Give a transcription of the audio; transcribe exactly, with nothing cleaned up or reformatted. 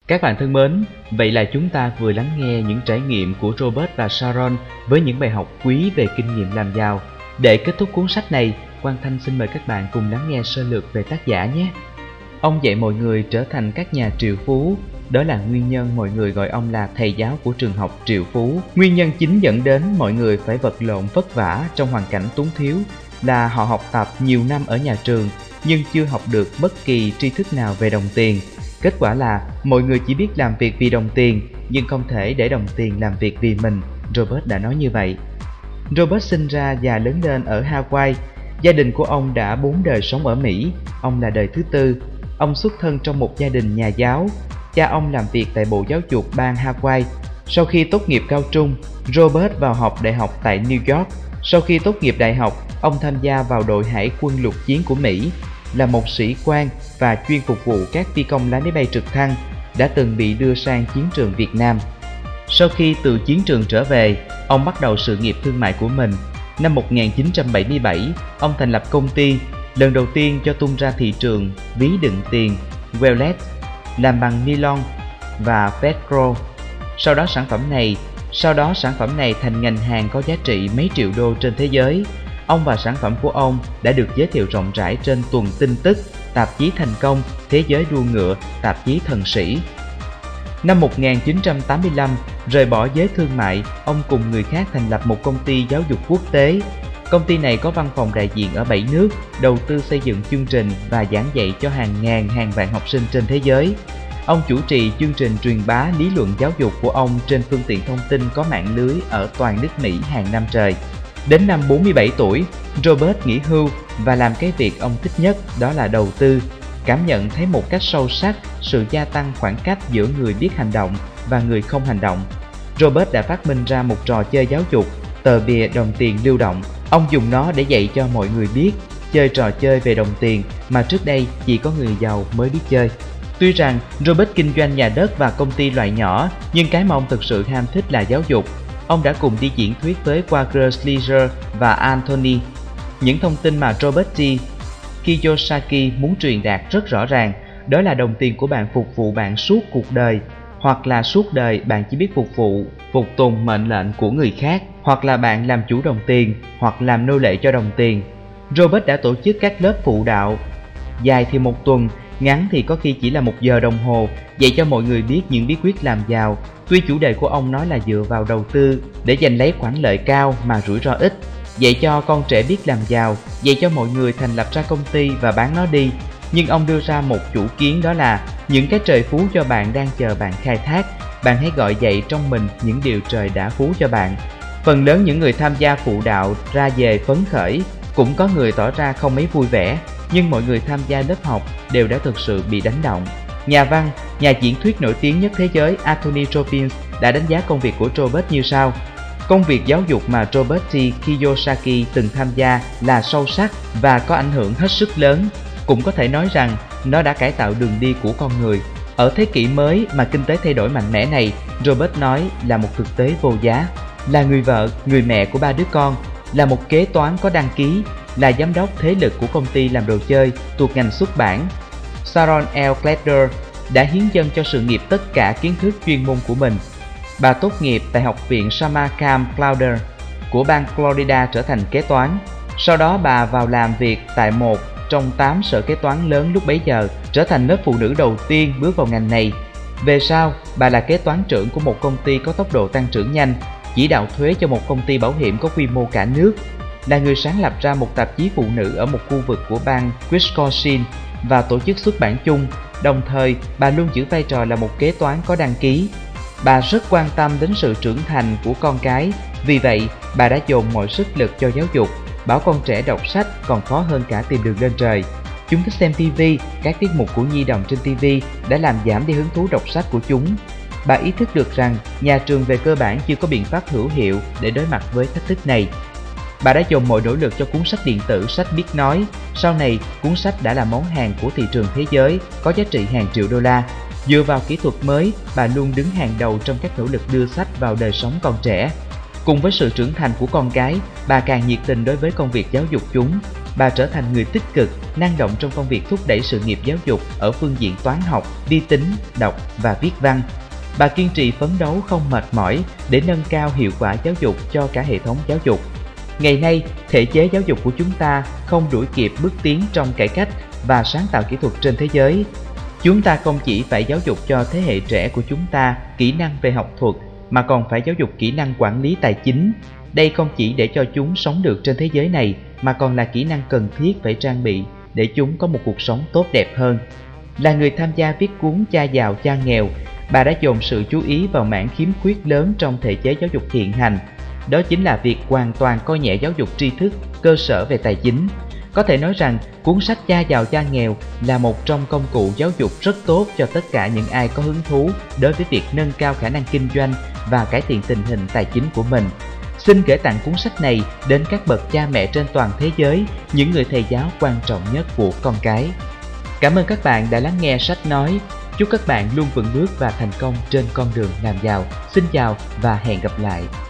Các bạn thân mến, vậy là chúng ta vừa lắng nghe những trải nghiệm của Robert và Sharon với những bài học quý về kinh nghiệm làm giàu. Để kết thúc cuốn sách này, Quang Thanh xin mời các bạn cùng lắng nghe sơ lược về tác giả nhé. Ông dạy mọi người trở thành các nhà triệu phú. Đó là nguyên nhân mọi người gọi ông là thầy giáo của trường học triệu phú. Nguyên nhân chính dẫn đến mọi người phải vật lộn vất vả trong hoàn cảnh túng thiếu là họ học tập nhiều năm ở nhà trường nhưng chưa học được bất kỳ tri thức nào về đồng tiền. Kết quả là mọi người chỉ biết làm việc vì đồng tiền nhưng không thể để đồng tiền làm việc vì mình. Robert đã nói như vậy. Robert sinh ra và lớn lên ở Hawaii. Gia đình của ông đã bốn đời sống ở Mỹ. Ông là đời thứ tư. Ông xuất thân trong một gia đình nhà giáo. Cha ông làm việc tại Bộ Giáo dục bang Hawaii. Sau khi tốt nghiệp cao trung, Robert vào học đại học tại New York. Sau khi tốt nghiệp đại học, ông tham gia vào đội hải quân lục chiến của Mỹ, là một sĩ quan và chuyên phục vụ các phi công lái máy bay trực thăng, đã từng bị đưa sang chiến trường Việt Nam. Sau khi từ chiến trường trở về, ông bắt đầu sự nghiệp thương mại của mình. Năm một nghìn chín trăm bảy mươi bảy, ông thành lập công ty, lần đầu tiên cho tung ra thị trường ví đựng tiền Wallet làm bằng nylon và velcro. Sau đó sản phẩm này, sau đó sản phẩm này thành ngành hàng có giá trị mấy triệu đô trên thế giới. Ông và sản phẩm của ông đã được giới thiệu rộng rãi trên tuần tin tức, tạp chí Thành Công, Thế giới đua ngựa, tạp chí Thần Sĩ. Năm một nghìn chín trăm tám mươi lăm, rời bỏ giới thương mại, ông cùng người khác thành lập một công ty giáo dục quốc tế. Công ty này có văn phòng đại diện ở bảy nước, đầu tư xây dựng chương trình và giảng dạy cho hàng ngàn hàng vạn học sinh trên thế giới. Ông chủ trì chương trình truyền bá lý luận giáo dục của ông trên phương tiện thông tin có mạng lưới ở toàn nước Mỹ hàng năm trời. Đến năm bốn mươi bảy tuổi, Robert nghỉ hưu và làm cái việc ông thích nhất, đó là đầu tư. Cảm nhận thấy một cách sâu sắc sự gia tăng khoảng cách giữa người biết hành động và người không hành động. Robert đã phát minh ra một trò chơi giáo dục, tờ bìa đồng tiền lưu động. Ông dùng nó để dạy cho mọi người biết chơi trò chơi về đồng tiền mà trước đây chỉ có người giàu mới biết chơi. Tuy rằng Robert kinh doanh nhà đất và công ty loại nhỏ, nhưng cái mà ông thực sự ham thích là giáo dục. Ông đã cùng đi diễn thuyết với Walter Schleicher và Anthony. Những thông tin mà Robert T. Kiyosaki muốn truyền đạt rất rõ ràng, đó là đồng tiền của bạn phục vụ bạn suốt cuộc đời, hoặc là suốt đời bạn chỉ biết phục vụ, phục tùng mệnh lệnh của người khác, hoặc là bạn làm chủ đồng tiền, hoặc làm nô lệ cho đồng tiền. Robert đã tổ chức các lớp phụ đạo, dài thì một tuần, ngắn thì có khi chỉ là một giờ đồng hồ, dạy cho mọi người biết những bí quyết làm giàu. Tuy chủ đề của ông nói là dựa vào đầu tư để giành lấy khoản lợi cao mà rủi ro ít, dạy cho con trẻ biết làm giàu, dạy cho mọi người thành lập ra công ty và bán nó đi. Nhưng ông đưa ra một chủ kiến, đó là những cái trời phú cho bạn đang chờ bạn khai thác. Bạn hãy gọi dậy trong mình những điều trời đã phú cho bạn. Phần lớn những người tham gia phụ đạo ra về phấn khởi, cũng có người tỏ ra không mấy vui vẻ, nhưng mọi người tham gia lớp học đều đã thực sự bị đánh động. Nhà văn, nhà diễn thuyết nổi tiếng nhất thế giới Anthony Robbins đã đánh giá công việc của Robert như sau: công việc giáo dục mà Robert T. Kiyosaki từng tham gia là sâu sắc và có ảnh hưởng hết sức lớn. Cũng có thể nói rằng nó đã cải tạo đường đi của con người. Ở thế kỷ mới mà kinh tế thay đổi mạnh mẽ này, Robert nói là một thực tế vô giá. Là người vợ, người mẹ của ba đứa con, là một kế toán có đăng ký, là giám đốc thế lực của công ty làm đồ chơi thuộc ngành xuất bản. Sharon L. Clatter đã hiến dâng cho sự nghiệp tất cả kiến thức chuyên môn của mình. Bà tốt nghiệp tại Học viện Samarkand Clauder của bang Florida trở thành kế toán. Sau đó bà vào làm việc tại một trong tám sở kế toán lớn lúc bấy giờ, trở thành lớp phụ nữ đầu tiên bước vào ngành này. Về sau, bà là kế toán trưởng của một công ty có tốc độ tăng trưởng nhanh, chỉ đạo thuế cho một công ty bảo hiểm có quy mô cả nước, là người sáng lập ra một tạp chí phụ nữ ở một khu vực của bang Wisconsin và tổ chức xuất bản chung. Đồng thời, bà luôn giữ vai trò là một kế toán có đăng ký. Bà rất quan tâm đến sự trưởng thành của con cái, vì vậy bà đã dồn mọi sức lực cho giáo dục, bảo con trẻ đọc sách còn khó hơn cả tìm đường lên trời. Chúng thích xem ti vi, các tiết mục của nhi đồng trên ti vi đã làm giảm đi hứng thú đọc sách của chúng. Bà ý thức được rằng nhà trường về cơ bản chưa có biện pháp hữu hiệu để đối mặt với thách thức này. Bà đã dồn mọi nỗ lực cho cuốn sách điện tử Sách Biết Nói. Sau này, cuốn sách đã là món hàng của thị trường thế giới, có giá trị hàng triệu đô la. Dựa vào kỹ thuật mới, bà luôn đứng hàng đầu trong các nỗ lực đưa sách vào đời sống con trẻ. Cùng với sự trưởng thành của con cái, bà càng nhiệt tình đối với công việc giáo dục chúng. bà trở thành người tích cực, năng động trong công việc thúc đẩy sự nghiệp giáo dục ở phương diện toán học, vi tính, đọc và viết văn. Bà kiên trì phấn đấu không mệt mỏi để nâng cao hiệu quả giáo dục cho cả hệ thống giáo dục. Ngày nay, thể chế giáo dục của chúng ta không đuổi kịp bước tiến trong cải cách và sáng tạo kỹ thuật trên thế giới. Chúng ta không chỉ phải giáo dục cho thế hệ trẻ của chúng ta kỹ năng về học thuật, mà còn phải giáo dục kỹ năng quản lý tài chính. Đây không chỉ để cho chúng sống được trên thế giới này, mà còn là kỹ năng cần thiết phải trang bị để chúng có một cuộc sống tốt đẹp hơn. Là người tham gia viết cuốn Cha giàu cha nghèo, bà đã dồn sự chú ý vào mảng khiếm khuyết lớn trong thể chế giáo dục hiện hành. Đó chính là việc hoàn toàn coi nhẹ giáo dục tri thức, cơ sở về tài chính. Có thể nói rằng, cuốn sách Cha giàu cha nghèo là một trong công cụ giáo dục rất tốt cho tất cả những ai có hứng thú đối với việc nâng cao khả năng kinh doanh và cải thiện tình hình tài chính của mình. Xin gửi tặng cuốn sách này đến các bậc cha mẹ trên toàn thế giới, những người thầy giáo quan trọng nhất của con cái. Cảm ơn các bạn đã lắng nghe sách nói. Chúc các bạn luôn vững bước và thành công trên con đường làm giàu. Xin chào và hẹn gặp lại.